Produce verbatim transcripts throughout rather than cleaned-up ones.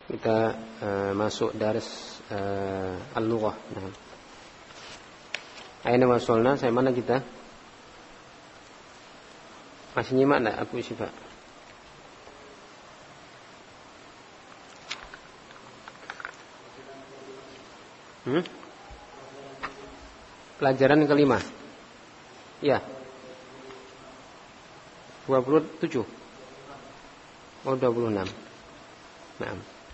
Kita uh, masuk daris uh, al-lughah. Nah. Aina wasolna, saya mana kita? Masih nyimak enggak Abu Syifa? Hmm? Pelajaran kelima. Ya. dua puluh tujuh. Oh, dua puluh enam. Nah.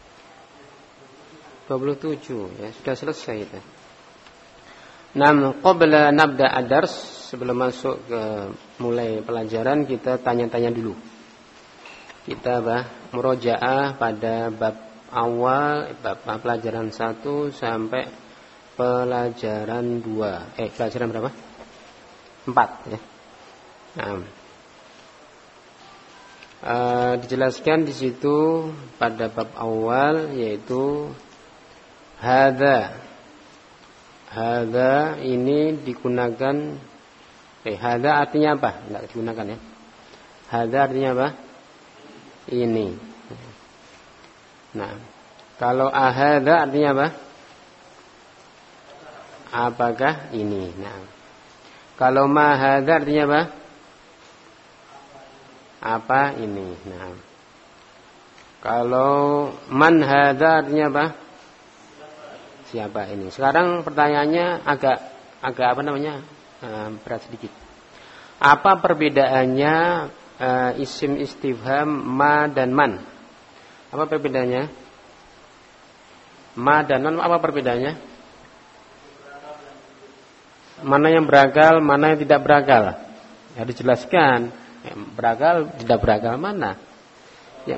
dua puluh tujuh ya, sudah selesai kita. Nam qabla nabda ad-dars, sebelum masuk ke mulai pelajaran kita tanya-tanya dulu. Kita bah murojaah pada bab awal, bab pelajaran satu sampai pelajaran dua. Eh, pelajaran berapa? empat ya. Nah. Uh, dijelaskan di situ pada bab awal yaitu hadza. Hadza ini digunakan eh hadza artinya apa? Enggak digunakan ya. Hadza artinya apa? Ini. Nah, kalau ahadza artinya apa? Apakah ini? Nah. Kalau ma hadza artinya apa? Apa ini? Nah. Kalau man hadza artinya apa? Siapa ini? Sekarang pertanyaannya agak agak apa namanya? Uh, berat sedikit. Apa perbedaannya uh, isim istifham ma dan man? Apa perbedaannya? Ma dan man apa perbedaannya? Mana yang berakal, mana yang tidak berakal? Ya dijelaskan. Berakal, tidak berakal mana? Ya.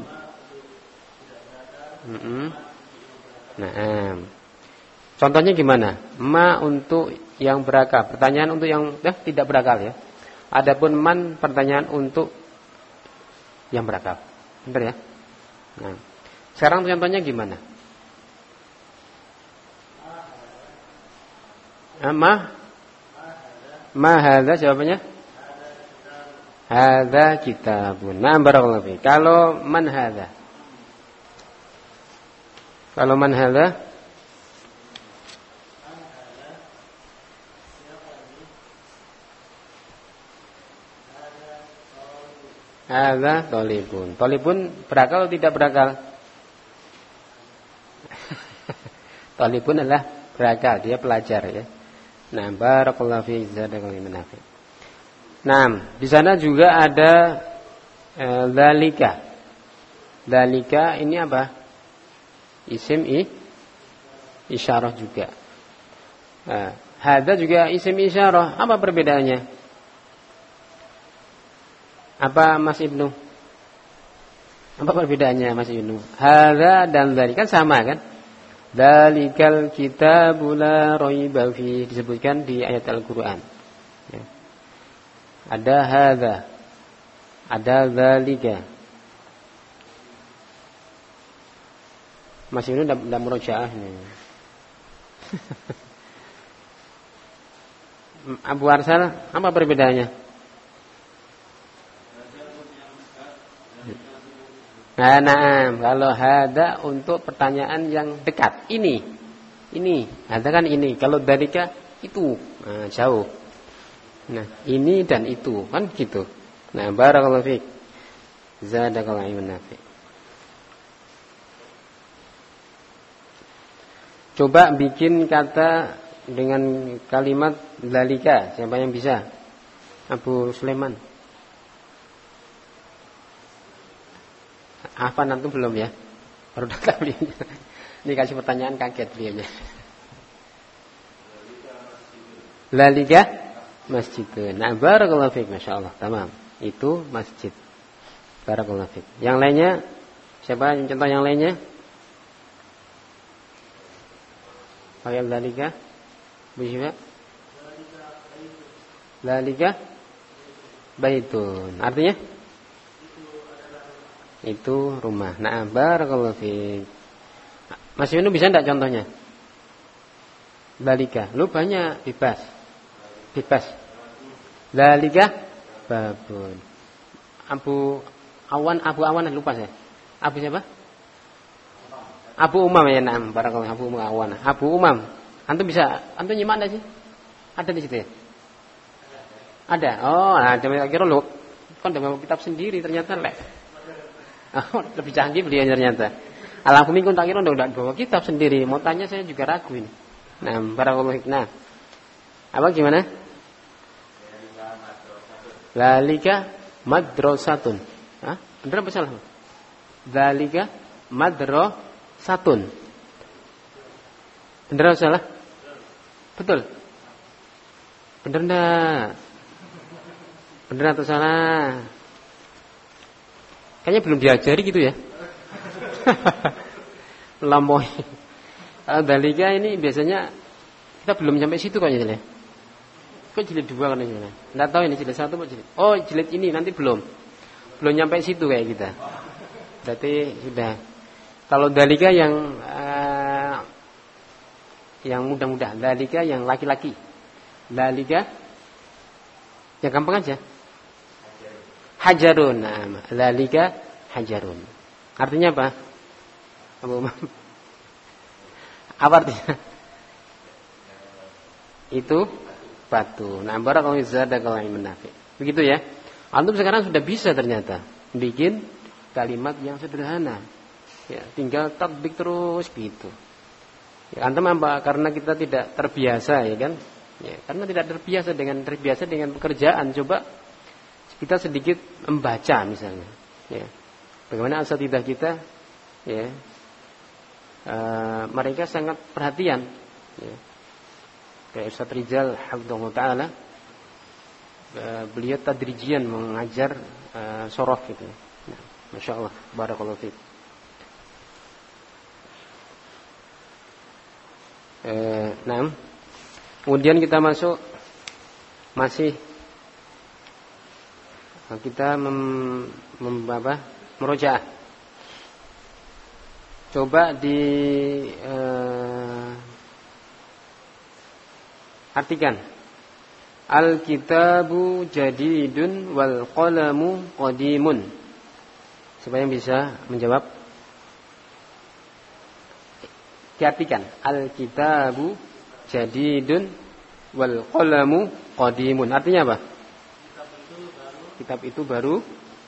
Mm-mm. Nah, contohnya gimana? Ma untuk yang berakal, pertanyaan untuk yang eh, tidak berakal ya. Adapun man pertanyaan untuk yang berakal. Benar ya? Nah, sekarang contohnya gimana? Ma Ma hadza jawabannya? Hadza kitabun. Nah, barakallahu fiik. Kalau man hadza? Kalau man hadza? Hadza talibun. Talibun berakal atau tidak berakal? Talibun adalah berakal, dia pelajar ya. Nah, barakallahu fiik, jazakallahu khairan. Nah, di sana juga ada eh, dzalika. Dzalika ini apa? Isim i isyarah juga. Nah, hadza juga isim isyarah. Apa perbedaannya? Apa Mas Ibnu? Apa perbedaannya Mas Ibnu? Hadza dan dzalika kan sama kan? Dzalikal kitabu la raiba fihi disebutkan di ayat Al-Qur'an. Ya. Ada hadza, ada dzalika. Mas ini udah udah murojaah nih. Abu Arsal, apa perbedaannya? Nah, nah, kalau hadza untuk pertanyaan yang dekat, ini, ini, hadza kan ini. Kalau dzalika itu, nah, jauh. Nah, ini dan itu kan gitu. Nah, barakallahu fiik. Zadakallahu ilman nafi'. Coba bikin kata dengan kalimat dzalika. Siapa yang bisa? Abu Sulaiman. Apa nanti belum ya? Baru datang beliau. Ini kasih pertanyaan kaget beliaunya. Dzalika masjid. Nah, barakallahu fiik, masyaallah. Tamam. Itu masjid. Barakallahu fiik. Yang lainnya? Siapa yang contoh yang lainnya? Ayat dzalika. Bisa? Dzalika baitun. Artinya? Itu rumah. Nah, barakallahu fiik. Mas Yunu bisa enggak contohnya? Dzalika. Lu banyak bebas. Bebas. Dzalika babun. Abu Awan, Abu Awan lupa saya. Abu siapa? Abu Umam ya, na'am. Barakallahu Abu Umam Awana. Abu Umam. Antum bisa, antum nyimak enggak sih? Ada di situ ya? Ada. Oh, ada. Kira lu kan udah bawa kitab sendiri ternyata lek. Oh, lebih canggih beliau ternyata. Alhamdulillah tak kira udah bawa kitab sendiri. Mau tanya saya juga ragu ini. Nah, barakallahu. Nah. Apa gimana? Zalika madrasatun. Hah? Benar apa salah? Zalika madrasatun. Benar atau salah? Betul. Benar enggak? Benar atau salah? Kayaknya belum diajari gitu ya. Lampoi. Zalika ini biasanya kita belum sampai situ kok ya. Kok jilid dua kan ini? Nggak tahu ini jilid satu apa jilid? Oh jilid ini nanti belum, belum nyampe situ kayak kita. Berarti sudah. Kalau dalika yang uh, yang mudah-mudah, dalika yang laki-laki, dalika yang gampang aja. Hajarun, nah, dalika hajarun. Artinya apa? Apa artinya? Itu batu. Nah, barakallahu zadakallahu ilman nafi. Begitu ya. Antum sekarang sudah bisa ternyata bikin kalimat yang sederhana. Ya, tinggal tatbik terus gitu. Ya, antum apa? Karena kita tidak terbiasa ya kan? Ya, karena tidak terbiasa dengan terbiasa dengan pekerjaan. Coba kita sedikit membaca misalnya. Ya. Bagaimana asatidzah kita ya. Uh, mereka sangat perhatian ya. Kayak Ustaz Rizal hafizahullah taala, beliau tadrijian mengajar uh, sorof gitu. Nah, Masya Allah, barakallahu fiik. Eh, nah, kemudian kita masuk masih kita mem, mem apa, merojaah. Coba di uh, artikan Al-kitabu jadidun wal qalamu qadimun. Siapa yang bisa menjawab? Diartikan Al-kitabu jadidun wal qalamu qadimun. Artinya apa? Kitab itu baru.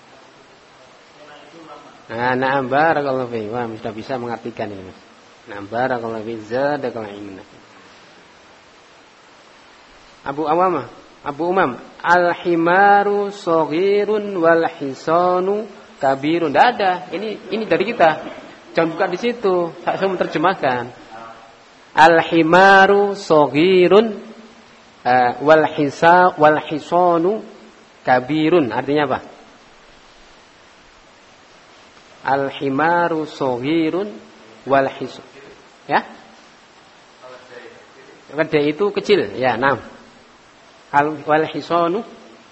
Nah, na'am barakallahu fiik. Wah, sudah bisa mengartikan ini, Mas. Na'am barakallahu fiik. Zadakallahu ilman. Abu Awamah, Abu Umam, al-himaru shaghirun wal hisanu kabirun. Tidak ada. Ini ini dari kita. Jangan buka di situ. Saya menerjemahkan. Al-himaru shaghirun uh, wal hisa wal hisanu kabirun. Artinya apa? Al-himaru shaghirun wal hisu. Ya? Kedai itu kecil. Ya, enam. Al wal hisanu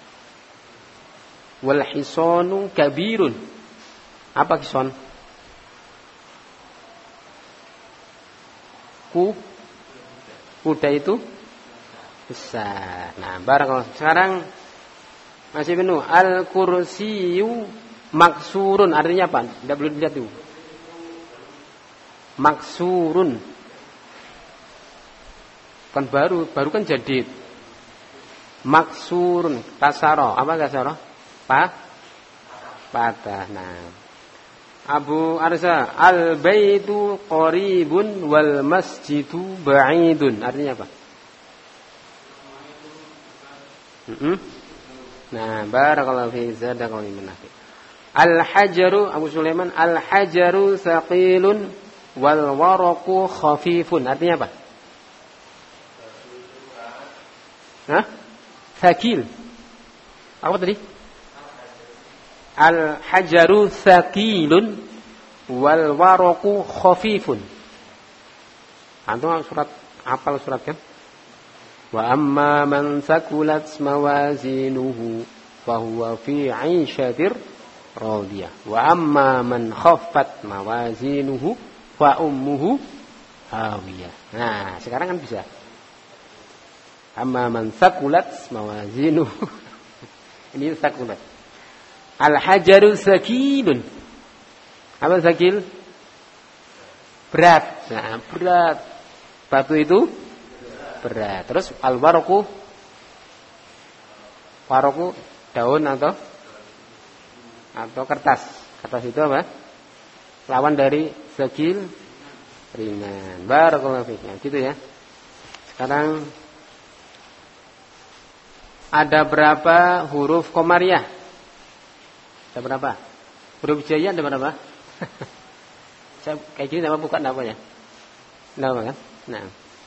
wal hisanu kabirun. Apa hison? Ku kuda itu besar. Nah, barakallahu. Sekarang masih penuh. Al kursiyu maksurun. Artinya apa? Tidak perlu dilihat itu. Maksurun. Kan baru, baru kan jadid. Maksurun, kasaro. Apa kasaro? Pa? Patah. Nah. Abu Arza, al-baitu qaribun wal masjidu ba'idun. Artinya apa? Mm-hmm. Nah, barakallahu fi zadakallahu ilman nafi. Al-hajaru, Abu Sulaiman, al-hajaru thaqilun wal waraqu khafifun. Artinya apa? Hah? Thaqil. Apa tadi? Al-hajaru thaqilun wal waraqu khafifun. Antum surat hafal surat kan? Wa amma man thaqulat mawazinuhu fa huwa fi 'ishatir radiyah. Wa amma man khaffat mawazinuhu fa ummuhu hawiyah. Nah, sekarang kan bisa. Amma man thaqulat mawazinuhu. Ini thaqulat. Al-hajaru sakilun. Apa sakil? berat. Nah, berat. Batu itu berat. Terus al-warqu, warqu daun atau atau kertas. Kertas itu apa? Lawan dari segil ringan. Barakallahu fiik. Gitu ya. Sekarang ada berapa huruf komariah? Ada berapa? Huruf jaya ada berapa? Saya kayak gini nama bukan namanya. Nama kan? Nah.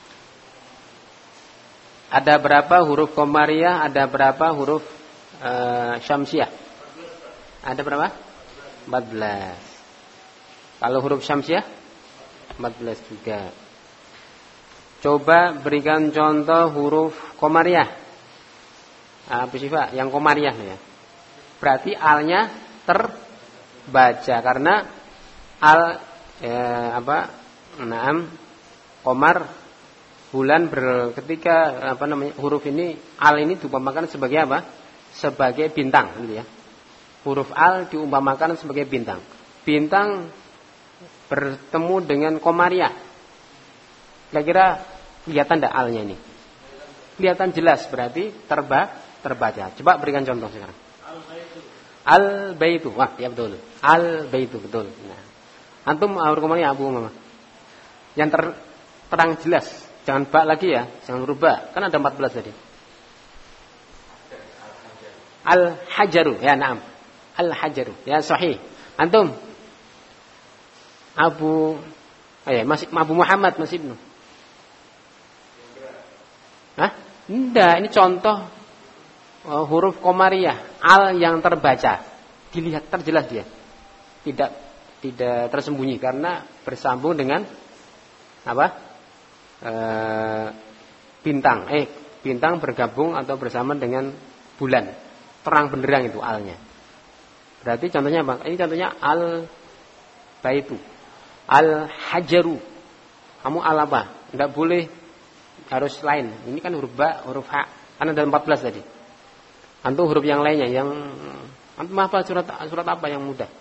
Ada berapa huruf komariah? Ada berapa huruf uh, syamsiah? Ada berapa? empat belas. Kalau huruf syamsiah empat belas juga. Coba berikan contoh huruf komariah. Apa sih Pak? Yang komariah ya. Berarti alnya terbaca karena al ya, apa? Naam komar bulan ber, ketika apa namanya huruf ini al ini diumpamakan sebagai apa? Sebagai bintang gitu ya. Huruf al diumpamakan sebagai bintang. Bintang bertemu dengan komariah. Kira-kira kelihatan enggak alnya ini? Kelihatan jelas berarti terba terbaca. Coba berikan contoh sekarang. Al-baitu. Wah, ya betul. Al-baitu betul. Nah. Antum huruf komariah Abu Mama. Yang ter, terang jelas. Jangan ba lagi ya, jangan huruf ba. Kan ada empat belas tadi. Al-hajaru. Ya, na'am. Al-hajaru. Ya, sahih. Antum Abu eh masih Abu Muhammad masih Ibnu. Hah? Enggak, ini contoh uh, huruf komariah, al yang terbaca. Dilihat terjelas dia. Tidak tidak tersembunyi karena bersambung dengan apa? E, bintang. Eh, bintang bergabung atau bersama dengan bulan. Terang benderang itu alnya. Berarti contohnya apa? Ini contohnya al baitu. Al hajaru. Kamu al apa? Enggak boleh harus lain. Ini kan huruf ba, huruf ha. Kan ada empat belas tadi. Antum huruf yang lainnya yang antum apa surat surat apa yang mudah?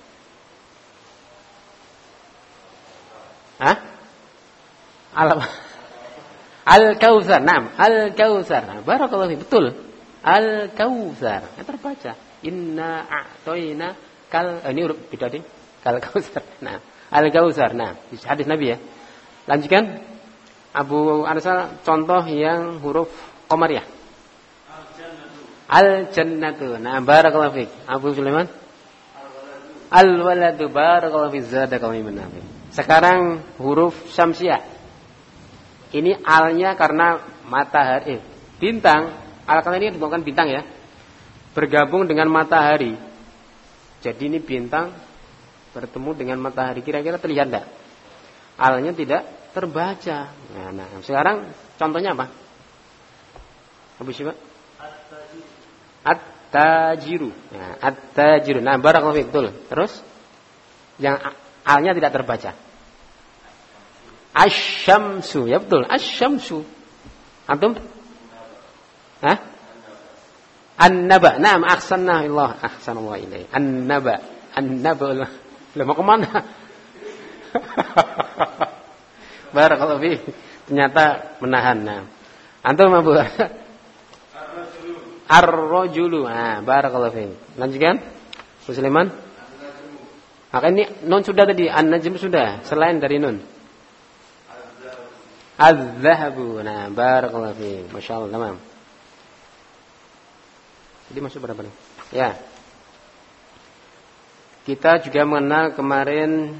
Hah? Al Al-Kautsar. Naam, Al-Kautsar. Nah, barakallahu fiik. Betul. Al-Kautsar. Yang terbaca. Inna a'toina kal eh, ini huruf beda deh. Kal-Kautsar. Nah, Al-Kautsar. Nah, hadis Nabi ya. Lanjutkan. Abu Arsal contoh yang huruf qamariyah. Al-Jannatu. Nah, barakallahu fiik. Abu Sulaiman. Al-waladu. Barakallahu fiik. Zadakallahu iman. Sekarang huruf syamsiah. Ini alnya karena matahari, eh, bintang. Al kan ini bukan bintang ya. Bergabung dengan matahari. Jadi ini bintang bertemu dengan matahari. Kira-kira terlihat enggak? Alnya tidak terbaca. Nah, nah sekarang contohnya apa? Abu Syifa? At-tajiru. Nah, at-tajiru. Nah, barakallahu fiik. Betul. Terus yang alnya tidak terbaca. Asy-syamsu. Ya betul, asy-syamsu. Antum? Hah? An-naba. Naam, ahsanna Allah. Ahsanallahu ilaihi. An-naba. An-naba. Lah mau kemana? Barakallahu fiik. Ternyata menahan. Nah. Antum Abu? Ar-rajulu. Ah, barakallahu fiik. Lanjutkan. Bu Sulaiman. Maka ini nun sudah tadi, an-najm sudah, selain dari nun. Az-zahabu. Nah, barakallahu fiik. Masyaallah, tamam. Jadi masuk berapa nih? Ya. Kita juga mengenal kemarin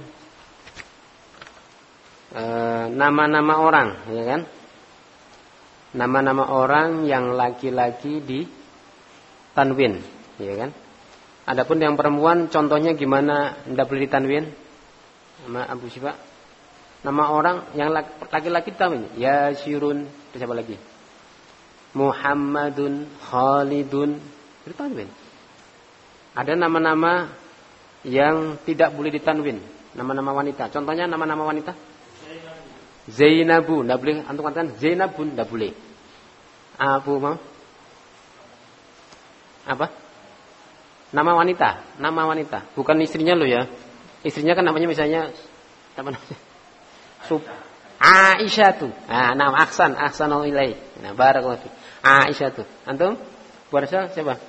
e, nama-nama orang, ya kan? Nama-nama orang yang laki-laki di tanwin, ya kan? Adapun yang perempuan contohnya gimana ndak boleh ditanwin? Nama Abu Syifa. Nama orang yang laki-laki tanwin, Yasirun, siapa lagi? Muhammadun, Khalidun, itu tanwin. Ada nama-nama yang tidak boleh ditanwin, nama-nama wanita. Contohnya nama-nama wanita? Zainabu, ndak boleh antum katakan Zainabun, ndak boleh. Abu mau? Apa? Nama wanita, nama wanita, bukan istrinya lo ya. Istrinya kan namanya misalnya apa namanya? Sub Aisyatu. Nah, nama aksan, aksanul ilai. Nah, barakallahu fiik. Aisyatu. Antum? Barisal siapa?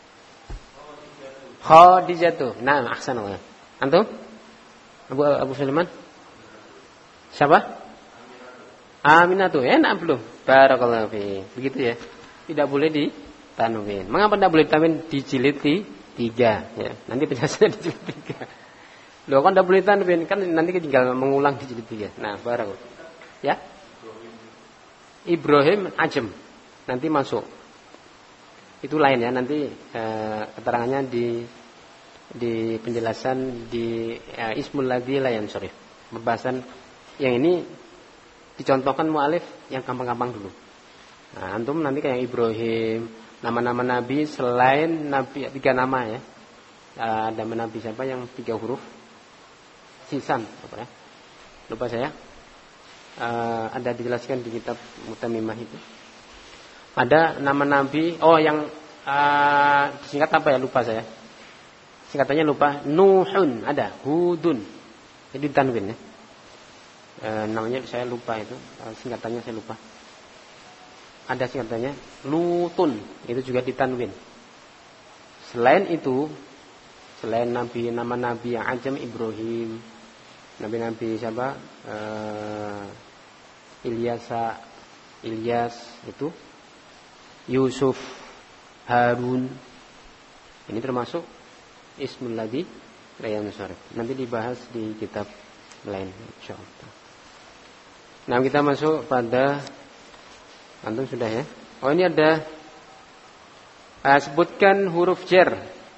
Khadijatu. Nah, aksanul. Antum? Abu Abu Sulaiman? Siapa? Aminatu. Enak belum? Barakallahu fiik. Begitu ya. Tidak boleh ditanwin. Mengapa tidak boleh ditanwin? Di jilid tiga ya. Nanti penjelasannya di jilid tiga. Loh kan tidak boleh tanwin, kan nanti tinggal mengulang di jilid tiga. Nah, barakallahu. Ya, Ibrahim Ajem nanti masuk. Itu lain ya, nanti eh, keterangannya di di penjelasan di eh, Ismul Ladzi la yansharif. Pembahasan yang ini dicontohkan mu'alif yang gampang-gampang dulu. Nah, antum nanti kayak Ibrahim, nama-nama nabi selain nabi tiga nama ya. Eh, ada nabi siapa yang tiga huruf? Sisan, apa ya? Lupa saya. Uh, ada dijelaskan di kitab Mutamimah itu. Ada nama nabi, oh yang uh, disingkat apa ya, lupa saya. Singkatannya lupa. Nuhun ada, Hudun. Jadi tanwin ya. Uh, namanya saya lupa itu, uh, singkatannya saya lupa. Ada singkatannya Lutun, itu juga ditanwin. Selain itu, selain nabi nama nabi yang ajam Ibrahim, nabi-nabi siapa? Uh, Ilyasa, Ilyas itu, Yusuf, Harun. Ini termasuk Ismul Ladzi la yansharif. Nanti dibahas di kitab lain insyaallah. Nah, kita masuk pada antum sudah ya. Oh, ini ada uh, sebutkan huruf jar.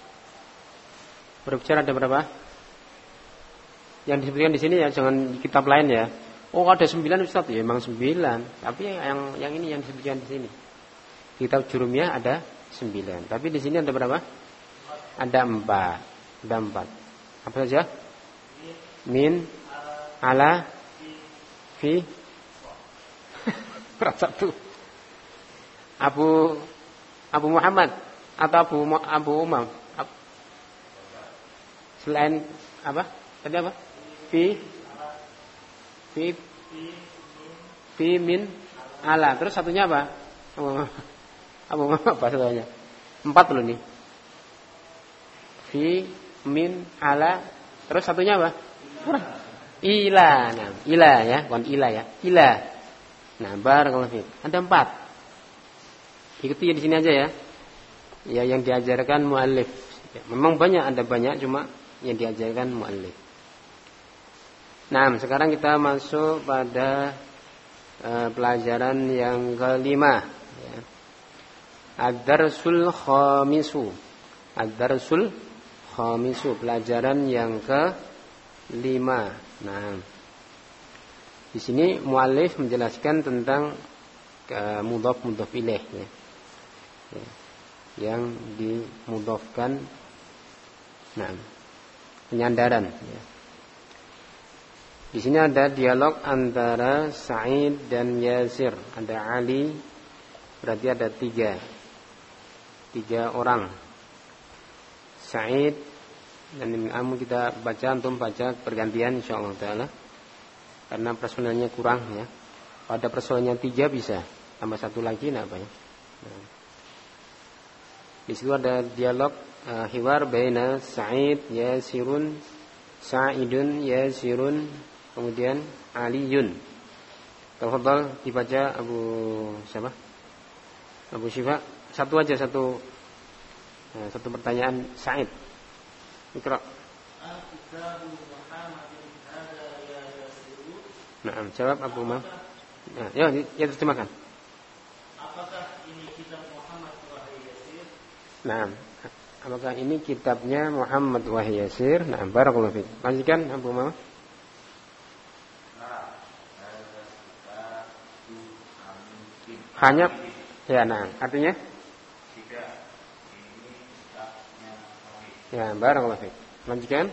Huruf jar ada berapa? Yang disebutkan di sini ya, jangan di kitab lain ya. Oh, ada sembilan Ustaz ya, memang sembilan. Tapi yang yang ini yang disebutkan di sini. Kitab Jurumiyah ada sembilan. Tapi di sini ada berapa? Ada empat. Ada empat. Apa saja? Min, ala, fi. Satu. Abu Abu Muhammad atau Abu Abu Umam. Selain apa? Tadi apa? Fi Fi, fi min ala. Terus satunya apa? Apa apa satunya? Empat loh nih. Fi min ala. Terus satunya apa? Ila. Nah, ila ya, bukan ila ya. Ila. Nah, barakallahu fiik. Ada empat. Ikuti di sini aja ya. Ya, yang diajarkan muallif. Ya, memang banyak, ada banyak, cuma yang diajarkan muallif. Nah, sekarang kita masuk pada uh, pelajaran yang kelima ya. Ad-darsul khamisu. Ad-darsul khamisu, pelajaran yang kelima. Nah, di sini muallif menjelaskan tentang uh, mudhaf mudhaf ilaih ya. Ya. Yang dimudhafkan, nah, penyandaran ya. Di sini ada dialog antara Sa'id dan Yasir. Ada Ali, berarti ada tiga. Tiga orang. Sa'id dan Amu kita baca, antum baca pergantian insyaallah ta'ala. Karena personelnya kurang ya. Kalau ada personelnya tiga bisa. Tambah satu lagi nah apa ya. Nah. Di situ ada dialog uh, hiwar baina Sa'id, Yasirun, Sa'idun, Yasirun, kemudian Aliyun. Tafadhal dibaca Abu siapa? Abu Syifa. Satu aja satu nah, satu pertanyaan Sa'id. Ikra. Nah, jawab Abu Ma. Nah, ya, ya terjemahkan. Apakah ini kitab Muhammad wahai Yasir? Nah, apakah ini kitabnya Muhammad wahai Yasir? Nah, barakallahu fiik. Lanjutkan Abu Ma. Hanya ya, nah artinya tidak, ini kitabnya Wahid. Ya, barakallahu fiik. Lanjutkan.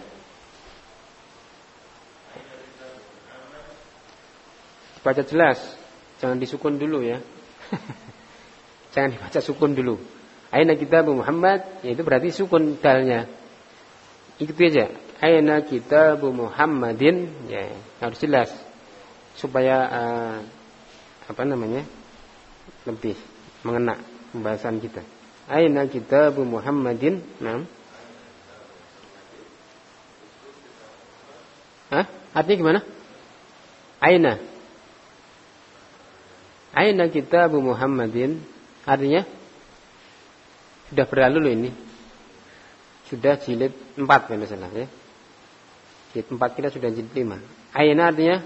Baca jelas, jangan disukun dulu ya. Jangan dibaca sukun dulu. Aina kitab Muhammad, ya itu berarti sukun dalnya. Itu aja. Aina kitab Muhammadin, ya harus jelas. supaya uh, apa namanya lebih mengena pembahasan kita. Aina kitabu Muhammadin? Nah. Hah? Artinya gimana? Aina. Aina kitabu Muhammadin? Artinya sudah berlalu loh ini. Sudah jilid empat kalau salah ya. Jilid empat kita sudah jilid lima. Aina artinya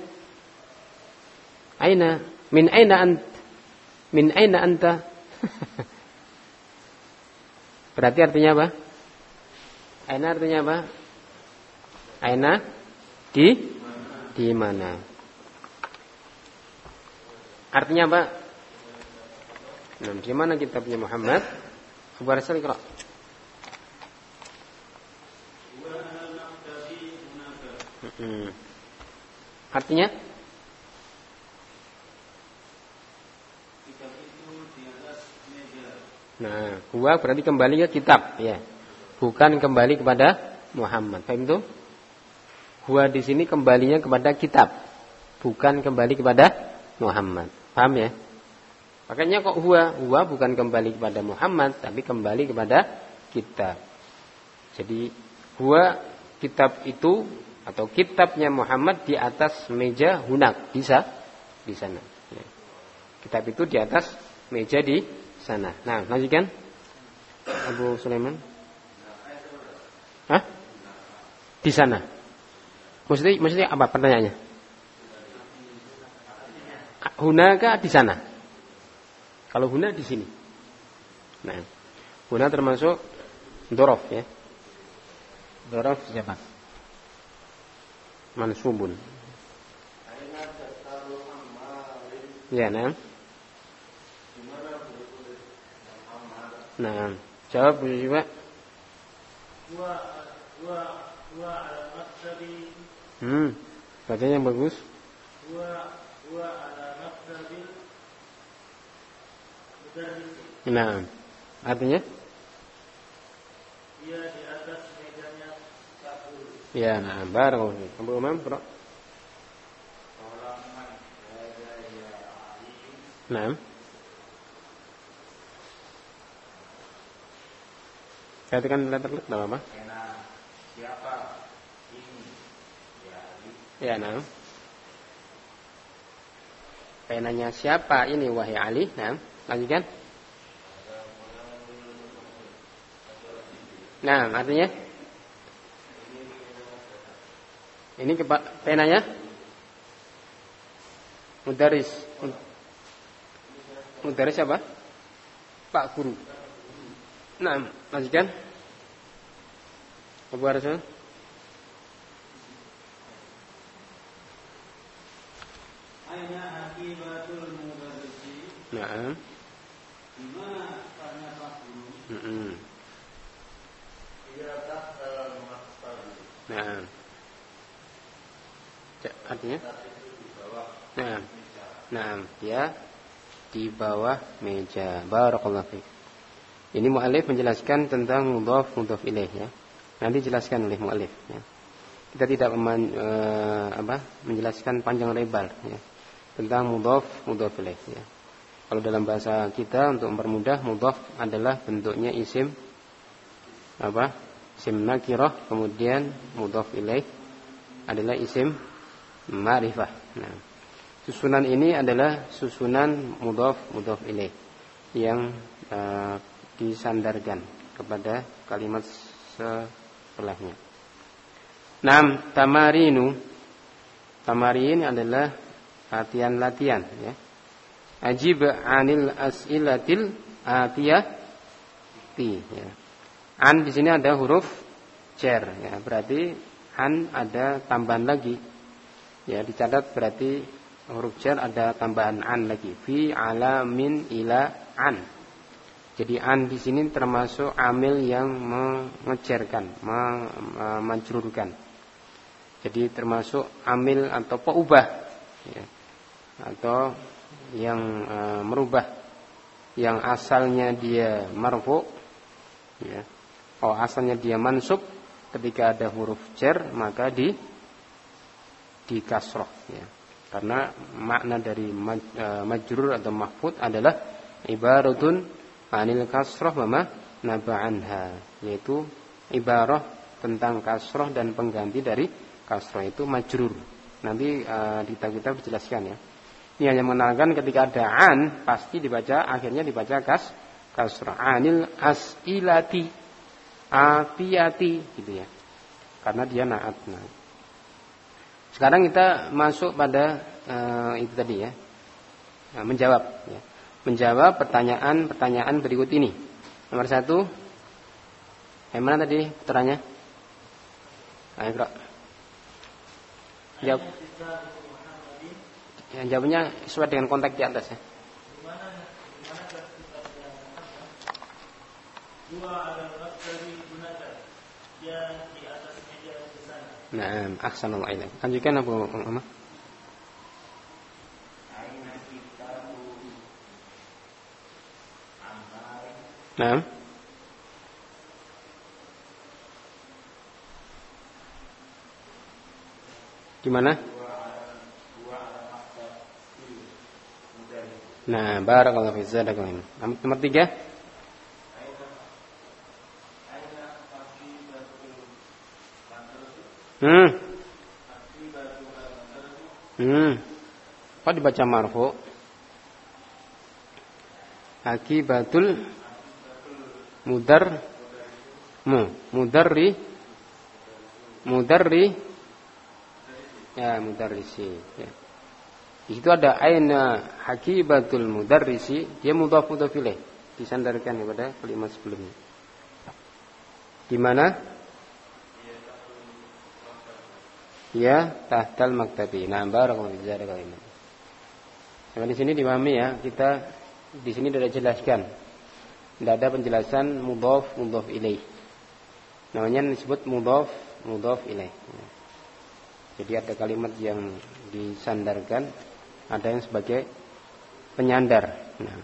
Aina, min aina ant? Min aina anta? Berarti artinya apa? Aina artinya apa? Aina di di mana? Artinya apa? Nah, di mana kita punya Muhammad? Abu Rasul Iqra. Hmm. Artinya? Nah, huwa berarti kembali ke kitab, ya. Bukan kembali kepada Muhammad. Paham itu? Huwa di sini kembalinya kepada kitab, bukan kembali kepada Muhammad. Paham ya? Makanya kok huwa, huwa bukan kembali kepada Muhammad, tapi kembali kepada kitab. Jadi huwa kitab itu atau kitabnya Muhammad di atas meja hunak, bisa di sana. Ya. Kitab itu di atas meja di sana. Nah, lanjutkan Abu Sulaiman. Hah? Di sana. Maksudnya, maksudnya apa pertanyaannya? Hunaka di sana. Kalau huna di sini. Nah, huna termasuk dzaraf ya. Dzaraf siapa? Mansubun. Ya, nah. Nah, jawab juga. Wa wa wa al-maktabi. Hmm, bacanya yang bagus. Wa wa al-maktabi. Nah, artinya? Dia di atas mejanya Pak Guru. Ya, nah, barakallahu. Abu Umam, Bro. Nah. Saya tekan letter klik enggak apa-apa. Siapa ini? Ya, ya, nah. Penanya siapa ini wahai Ali? Nah, lanjutkan. Nah, artinya? Ini ke penanya? Mudaris. Mudaris siapa? Pak Guru. Nah, lanjutkan. Abu Rasul. Aina akibatul mudarrisi. Nah. Di mana tanya Pak Guru? Heeh. Di atas maktab. Nah. Artinya? Nah. Nah, dia di bawah meja. Barakallahu fiik. Ini mu'alif menjelaskan tentang mudhaf mudhaf ilaih ya. Nanti jelaskan oleh mu'alif ya. Kita tidak meman, e, apa, menjelaskan panjang lebar ya, tentang mudhaf mudhaf ilaih ya. Kalau dalam bahasa kita untuk mempermudah, mudhaf adalah bentuknya isim apa? Isim nakirah, kemudian mudhaf ilaih adalah isim ma'rifah. Nah, susunan ini adalah susunan mudhaf mudhaf ilaih yang e, disandarkan kepada kalimat setelahnya. Nam tamarinu. Tamarin adalah latihan-latihan ya. Ajib anil as'ilatil atiyati ya. An di sini ada huruf jar ya, berarti an ada tambahan lagi. Ya, dicatat berarti huruf jar ada tambahan an lagi. Fi alamin ila an. Jadi an di sini termasuk amil yang mengejarkan, menjrurkan. Jadi termasuk amil atau peubah, ya, atau yang e, merubah, yang asalnya dia marfu, ya, oh asalnya dia mansub, ketika ada huruf jar maka di di kasroh, ya. Karena makna dari majrur atau mahfud adalah ibaratun anil kasroh wa naba'anha, yaitu ibarah tentang kasroh dan pengganti dari kasroh itu majrur. Nanti uh, di kitab dijelaskan ya. Ini hanya mengenalkan ketika ada an pasti dibaca akhirnya dibaca kas kasroh. Anil as'ilati atiyati gitu ya. Karena dia naat. Nah. Sekarang kita masuk pada uh, itu tadi ya, nah, menjawab, ya. menjawab pertanyaan-pertanyaan berikut ini. Nomor satu, yang mana tadi putranya? Ayo bro, jawab. Yang jawabnya sesuai dengan konteks di atas ya. Dua adalah dari gunakan yang di atas meja di sana. Nah, ahsanallahu ilaik. Lanjutkan Abu Muhammad. Nah. Gimana? Nah, barakallahu fi zadakum. Nomor tiga. Hmm. Hmm. Kok dibaca marfu? Akibatul mudar mu mudarri mudarri ya mudarrisi ya. Di situ ada aina hakibatul mudarrisi, dia mudhaf mudhaf ilaih, disandarkan kepada kalimat sebelumnya. Di mana? Ya, tahtal maktabi. Nah, barakallahu fiik ada kalimat. Nah, di sini dipahami ya, kita di sini sudah jelaskan. Tidak ada penjelasan mudhaf mudhaf ilaih. Namanya disebut mudhaf mudhaf ilaih. Jadi ada kalimat yang disandarkan, ada yang sebagai penyandar. Nah.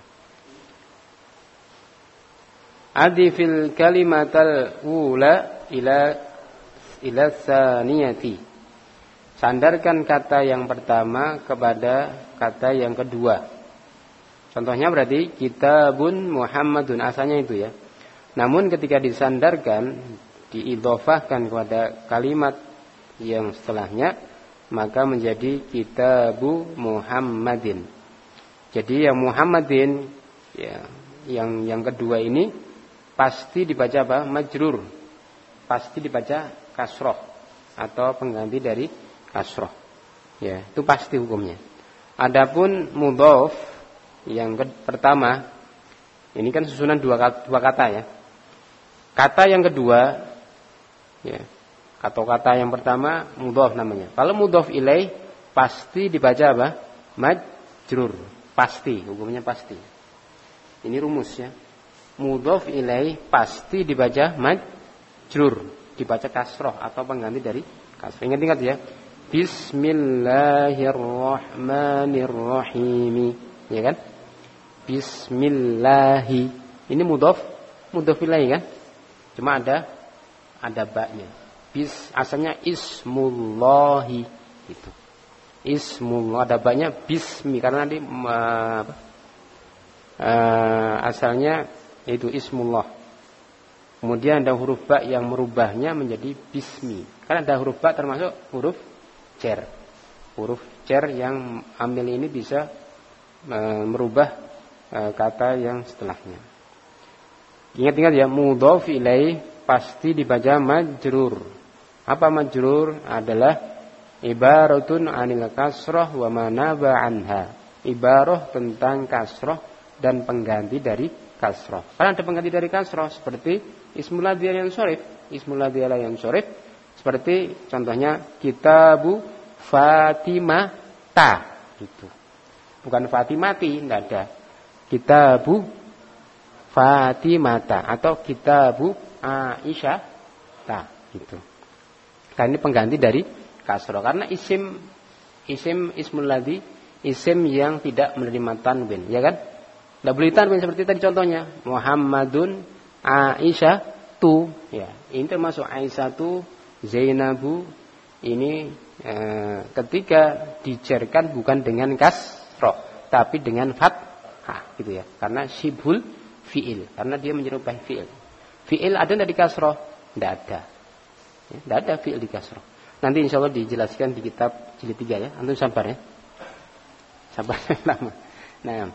Adifil kalimatal ula ila ila tsaniyati. Sandarkan kata yang pertama kepada kata yang kedua. Contohnya berarti kitabun Muhammadun, asalnya itu ya. Namun ketika disandarkan, diidhofahkan kepada kalimat yang setelahnya, maka menjadi kitabu Muhammadin. Jadi yang Muhammadin ya, yang yang kedua ini pasti dibaca apa? Majrur. Pasti dibaca kasroh atau pengganti dari kasroh. Ya, itu pasti hukumnya. Adapun mudhaf yang ke- pertama, ini kan susunan dua kata, dua kata ya. Kata yang kedua, ya, atau kata yang pertama mudhaf namanya. Kalau mudhaf ilaih pasti dibaca apa? Majrur. Pasti, hukumnya pasti. Ini rumus ya. Mudhaf ilaih pasti dibaca majrur, dibaca kasroh atau pengganti dari kasroh. Ingat-ingat ya. Bismillahirrahmanirrahim. Ya kan? Bismillahi. Ini mudhaf, mudhaf ilaih kan? Cuma ada ada ba-nya. Bis asalnya ismullahi gitu. Ismullah, ada ba-nya bismi karena nanti uh, uh, asalnya yaitu ismullah. Kemudian ada huruf ba yang merubahnya menjadi bismi. Karena ada huruf ba termasuk huruf cer. Huruf cer yang amil ini bisa e, merubah e, kata yang setelahnya. Ingat-ingat ya, mudhaf ilaih pasti dibaca majrur. Apa majrur? Adalah ibaratun anil kasroh wa manaba anha. Ibarah tentang kasroh dan pengganti dari kasroh. Karena ada pengganti dari kasroh seperti ismul ladzi yang syarif. Ismul ladzi yang syarif seperti contohnya kitabu Fatimata itu. Bukan Fatimati, tidak ada. Kitabu Fatimata atau kitabu Aisyah ta gitu. Karena ini pengganti dari kasroh. Karena isim isim ismul ladzi, isim yang tidak menerima tanwin, ya kan? Tidak boleh tanwin seperti tadi contohnya Muhammadun Aisyah tu, ya. Ini termasuk Aisyah tu, Zainabu, ini e, ketika dijerkan bukan dengan kasroh, tapi dengan fathah, gitu ya. Karena syibhul fiil, karena dia menyerupai fiil. Fiil ada dari kasroh? Tidak ada. Ya, tidak ada fiil di kasroh. Nanti insya Allah dijelaskan di kitab jilid tiga ya. Antum sabar ya. Sabar lama. Nah,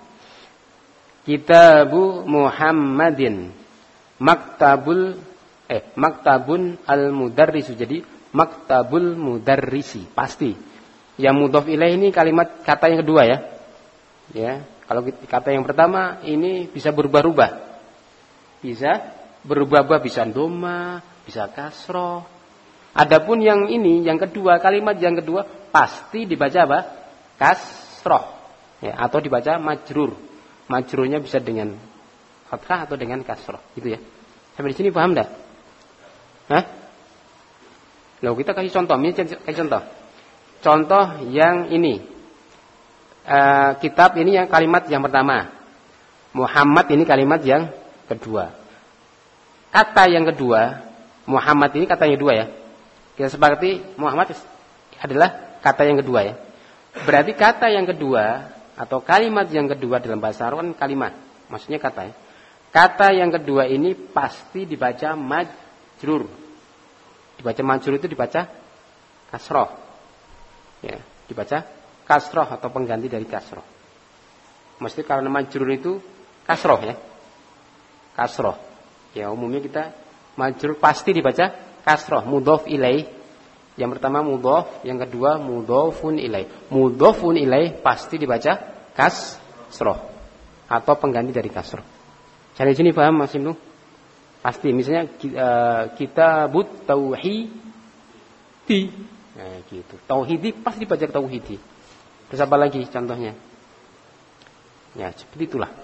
Kitabu Muhammadin Maktabul eh Maktabun al-Mudarrisu. Jadi Maktabul Mudarrisi pasti. Yang mudhof ilaih ini kalimat kata yang kedua ya. Ya, kalau kata yang pertama ini bisa berubah-ubah. Bisa berubah-ubah, bisa doma, bisa kasroh. Adapun yang ini yang kedua, kalimat yang kedua pasti dibaca apa? Kasroh. Ya, atau dibaca majrur. Majrurnya bisa dengan fathah atau dengan kasroh, gitu ya. Sampai di sini paham enggak? Hah? Loh, kita kasih contoh, ini kasih contoh. Contoh yang ini. E, kitab ini yang kalimat yang pertama. Muhammad ini kalimat yang kedua. Kata yang kedua, Muhammad ini kata yang kedua ya. Kita sepakati Muhammad adalah kata yang kedua ya. Berarti kata yang kedua atau kalimat yang kedua dalam bahasa Arab kan kalimat, maksudnya kata ya. Kata yang kedua ini pasti dibaca majrur. Dibaca majrur itu dibaca kasroh. Ya, dibaca kasroh atau pengganti dari kasroh. Maksudnya karena majrur itu kasroh ya. Kasroh. Ya, umumnya kita majrur pasti dibaca kasroh, mudhof ilaih. Yang pertama mudhof, yang kedua mudhofun ilaih. Mudhofun ilaih pasti dibaca kasroh atau pengganti dari kasroh. Cari sini paham Mas Ibnu? Pasti. Misalnya kitabut tauhidi. Nah, gitu. Tauhidi pasti dibaca tauhidi. Terus apa lagi contohnya? Ya, seperti itulah.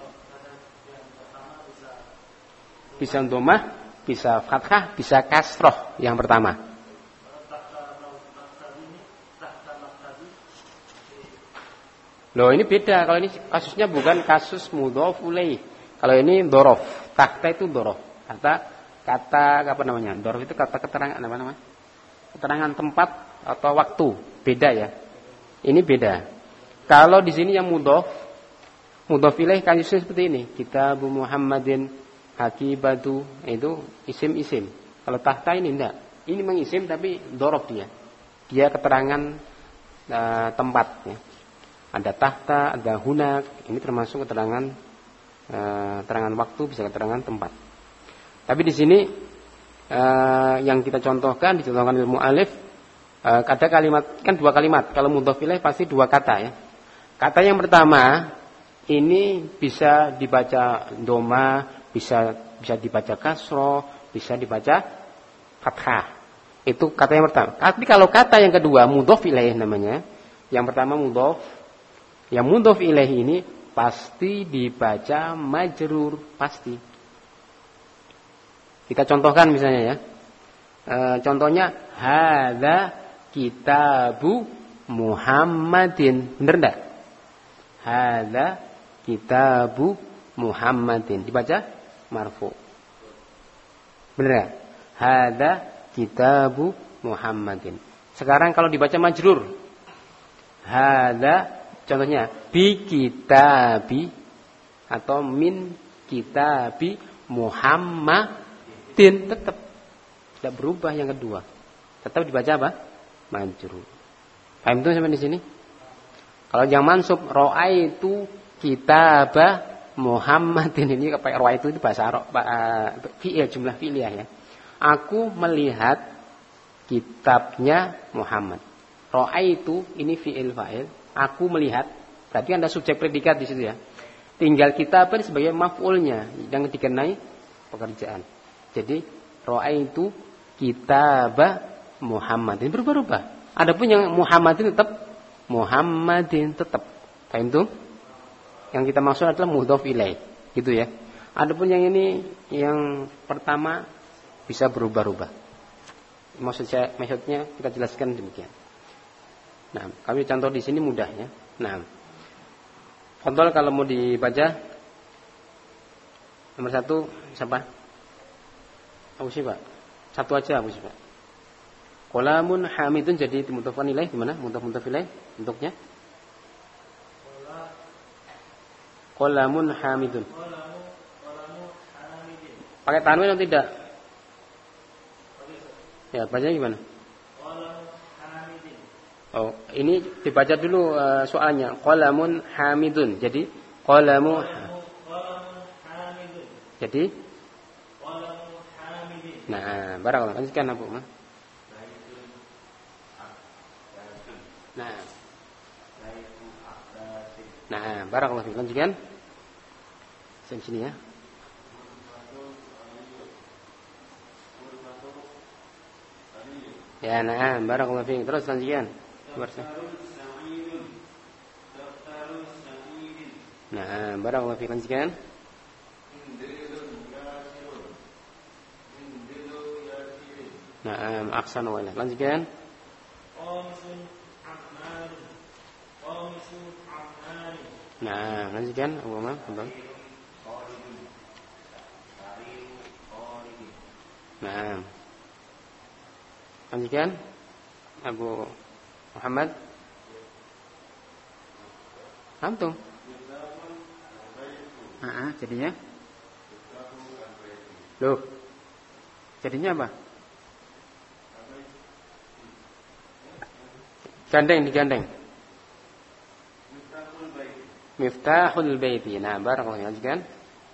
Bisa domah, bisa fathah, bisa kasroh yang pertama. Loh, ini beda. Kalau ini kasusnya bukan kasus mudhof ilaih. Kalau ini dzaraf. Tahta itu dzaraf. Kata kata apa namanya? Dzaraf itu kata keterangan apa namanya? Keterangan tempat atau waktu. Beda ya. Ini beda. Kalau di sini yang mudhof, mudhof ilaih kasusnya seperti ini. Kitabu Muhammadin Hakibatu, itu isim-isim. Kalau tahta ini enggak. Ini memang isim tapi dzaraf dia. Dia keterangan uh, tempat ya. Ada tahta, ada hunak. Ini termasuk keterangan e, keterangan waktu, bisa keterangan tempat. Tapi di sini e, yang kita contohkan, dicontohkan ilmu alif, e, ada kalimat, kan dua kalimat. Kalau mudhof ilaih pasti dua kata ya. Kata yang pertama ini bisa dibaca doma, bisa bisa dibaca kasroh, bisa dibaca fathah. Itu kata yang pertama. Tapi kalau kata yang kedua mudhof ilaih namanya, yang pertama mudhof. Yang mudhof ilaih ini pasti dibaca majrur, pasti. Kita contohkan misalnya ya. E, contohnya hadza kitabu Muhammadin. Benar enggak? Hadza kitabu Muhammadin. Dibaca marfu. Benar enggak? Hadza kitabu Muhammadin. Sekarang kalau dibaca majrur. Hadza contohnya bi kitabi atau min kitabi Muhammadin, tetap tidak berubah yang kedua. Tetap dibaca apa? Majrur. Paham itu sampai di sini? Kalau yang mansub ra'aitu kitaba Muhammadin, ini pakai ra'aitu itu bahasa Arab, fi'il, jumlah fi'liyah ya. Aku melihat kitabnya Muhammad. Ra'aitu ini fi'il fa'il. Aku melihat, berarti ada subjek predikat di situ ya. Tinggal kita apa sebagai maf'ulnya yang dikenai pekerjaan. Jadi ra'aitu kitaba Muhammadin, berubah-ubah. Adapun yang Muhammadin tetap Muhammadin tetap. Paham itu? Yang kita maksud adalah mudhof ilaih, gitu ya. Adapun yang ini yang pertama bisa berubah-ubah. Maksud saya, maksudnya kita jelaskan demikian. Nah, kami contoh di sini mudah ya. Nah, kontrol kalau mau dibaca nomor satu siapa? Abu Syibah. Satu aja Abu Syibah. Qolamun hamidun jadi mudhafun ilaih gimana? Mudhaf-mudhaf ilaih bentuknya? Qolamun hamidun. Pakai tanwin atau tidak? Ya, bacanya gimana? Oh, ini dibaca dulu uh, soalnya. Qolamun hamidun. Jadi qolamu Jadi Nah, barakallahu lanjutkan Abu Ma. Nah. Nah, barakallahu fiik. Lanjutkan. Sampai sini ya. Ya, nah, barakallahu fiik. Terus lanjutkan. Nah, barakallahu fiik. Lanjutkan. Nah, aksan wa ila. Lanjutkan. Nah, lanjutkan Abu Umar, betul. Nah. Lanjutkan Abu Muhammad. Antum. Heeh, jadinya? Loh. Jadinya apa? Gandeng, digandeng. Miftahul baiti. Nah, barakallahu lanjutkan.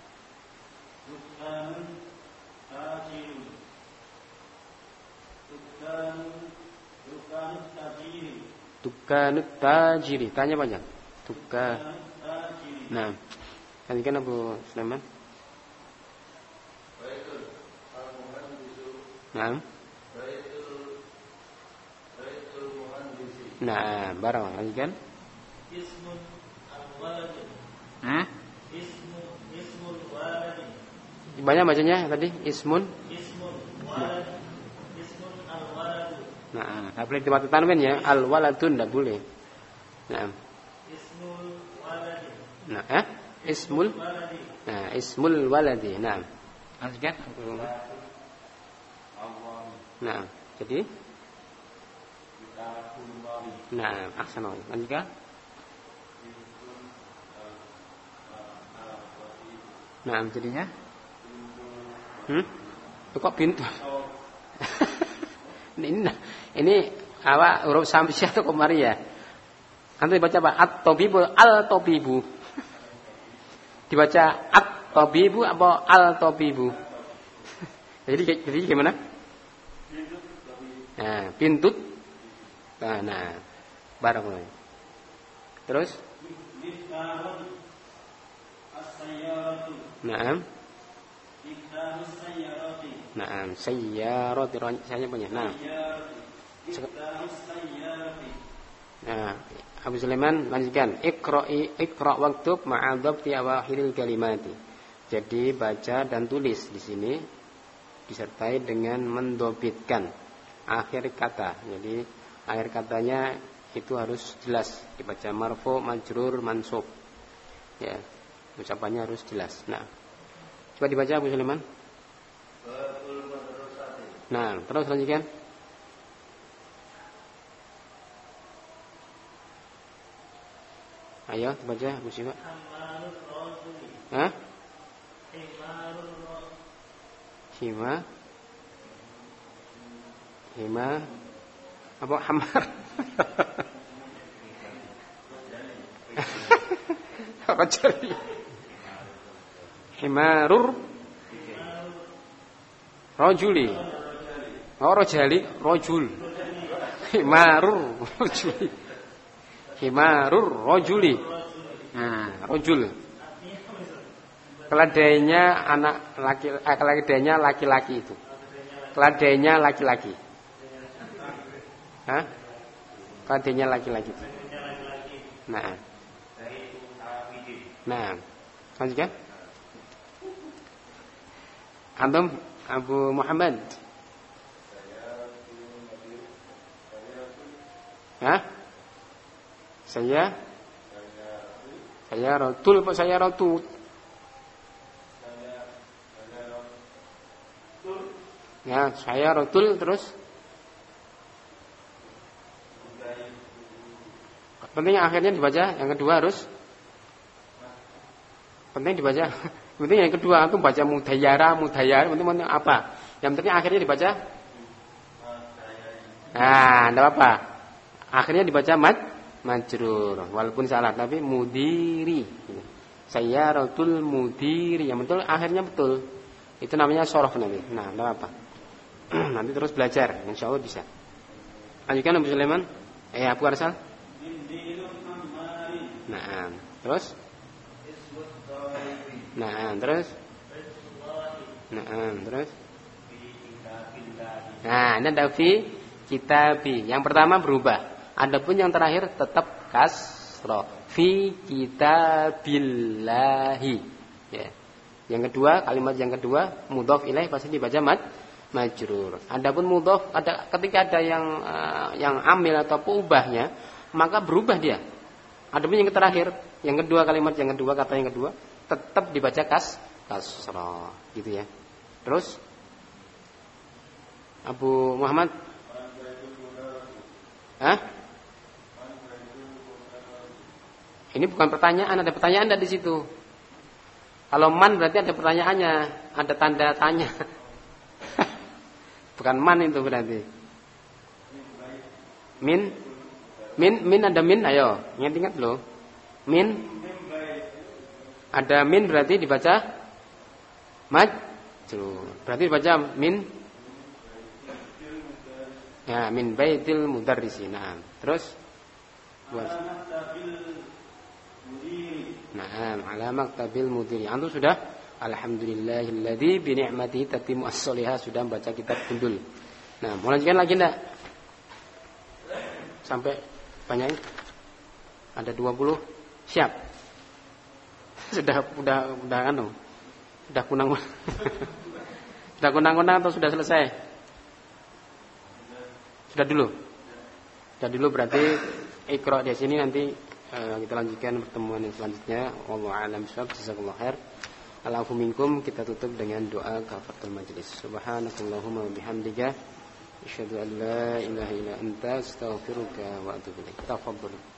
Tukanut tajiri. Tanya banyak. Tuka. Nah, lanjutkan Abu Sulaiman. Nah. Nah, barang lanjutkan. Ismun al-walad. Hah? Ismu ismul walad. Banyak bacanya tadi ismun. Ismun walad. Ismun al-walad. Nah, enggak boleh dimati tanwin ya. Al-waladun enggak boleh. Nah. Ismul walad. Nah, eh? Ismul waladi. Nah, ismul waladi. Nah. Lanjutkan. Nah, jadi Nah, aksan lanjutkan. Nah, jadinya Hmm? Itu kok pintu? ini ini apa huruf samsiah atau komari ya? Nanti dibaca apa? At-tabibu al-tabibu. Dibaca at-tabibu apa al-tabibu? Jadi jadi gimana? Nah, pintut. Nah, nah. Barakallahu. Terus? Naam. Naam, sayyarati saya punya. Nah. Nah, Abu Sulaiman lanjutkan. Iqra'i iqra' waktub ma'a dhabti awakhiril kalimati. Jadi baca dan tulis di sini disertai dengan mendobitkan akhir kata. Jadi akhir katanya itu harus jelas, dibaca marfu, majrur, mansub. Ya, ucapannya harus jelas. Nah, coba dibaca Abu Sulaiman. Nah, terus lanjutkan. Ayo, dibaca Abu Siwa. Hah? Hima. Hima. Apa hamar? Rojali. Himarur. Rojuli. Oh, rojali, rojul. Himarur, rojuli. Himarur, rojuli. Nah, rojul. Keledainya anak laki, eh, keledainya laki-laki itu. Keledainya laki-laki. Hah? Keledainya laki-laki. Nah. Nah, lanjutkan. Antum Abu Muhammad. Hah? Saya Saya rotul Pak, saya rotul. Ya, saya rotul terus Penting akhirnya dibaca, yang kedua harus penting dibaca. Penting yang kedua itu baca mudayara, mudayara, penting apa? Yang penting akhirnya dibaca. Nah, enggak apa-apa. Akhirnya dibaca mad majrur, walaupun salah tapi mudiri. Sayyaratul mudiri, yang betul akhirnya betul. Itu namanya shorof nanti. Nah, enggak apa-apa. Nanti terus belajar, insyaallah bisa. Lanjutkan Abu Sulaiman. Eh, Abu Arsal. Nah, terus? Nah, terus? Nah, terus? Nah, ini ada fi kitabi. Yang pertama berubah. Adapun yang terakhir tetap kasroh. Fi kitabillahi. Ya. Yang kedua, kalimat yang kedua mudhof ilaih pasti dibaca mad majrur. Adapun mudhof ada ketika ada yang uh, yang amil atau ubahnya, maka berubah dia. Adapun yang terakhir, yang kedua kalimat yang kedua kata yang kedua tetap dibaca kas kasroh, gitu ya. Terus Abu Muhammad, Hah? Ini bukan pertanyaan, ada pertanyaan ada di situ. Kalau man berarti ada pertanyaannya, ada tanda tanya. Bukan man itu berarti. Min, min, min ada min, ayo, ingat-ingat loh. Min, ada min berarti dibaca majrur. Berarti dibaca min. Ya, min baitil mudarrisin. Nah, terus buat. Nah, ala maktabil mudiri. Antum sudah alhamdulillahilladzi bi ni'matihi tatimmu as-sholihah, sudah baca kitab Gundul. Nah, mau lanjutkan lagi enggak? Sampai banyak? Ada dua puluh. Siap. Sudah udah udah anu. Sudah kunang. Sudah kunang-kunang atau sudah selesai? Sudah dulu. Sudah dulu berarti Iqra di sini nanti uh, kita lanjutkan pertemuan yang selanjutnya. Wallahu a'lam bishawab. Jazakallahu khair. Allahu minkum, kita tutup dengan doa kafaratul majlis. Subhanakallahumma wa bihamdika asyhadu an la ilaha illa anta astaghfiruka wa atubu ilaik. Tafadhal.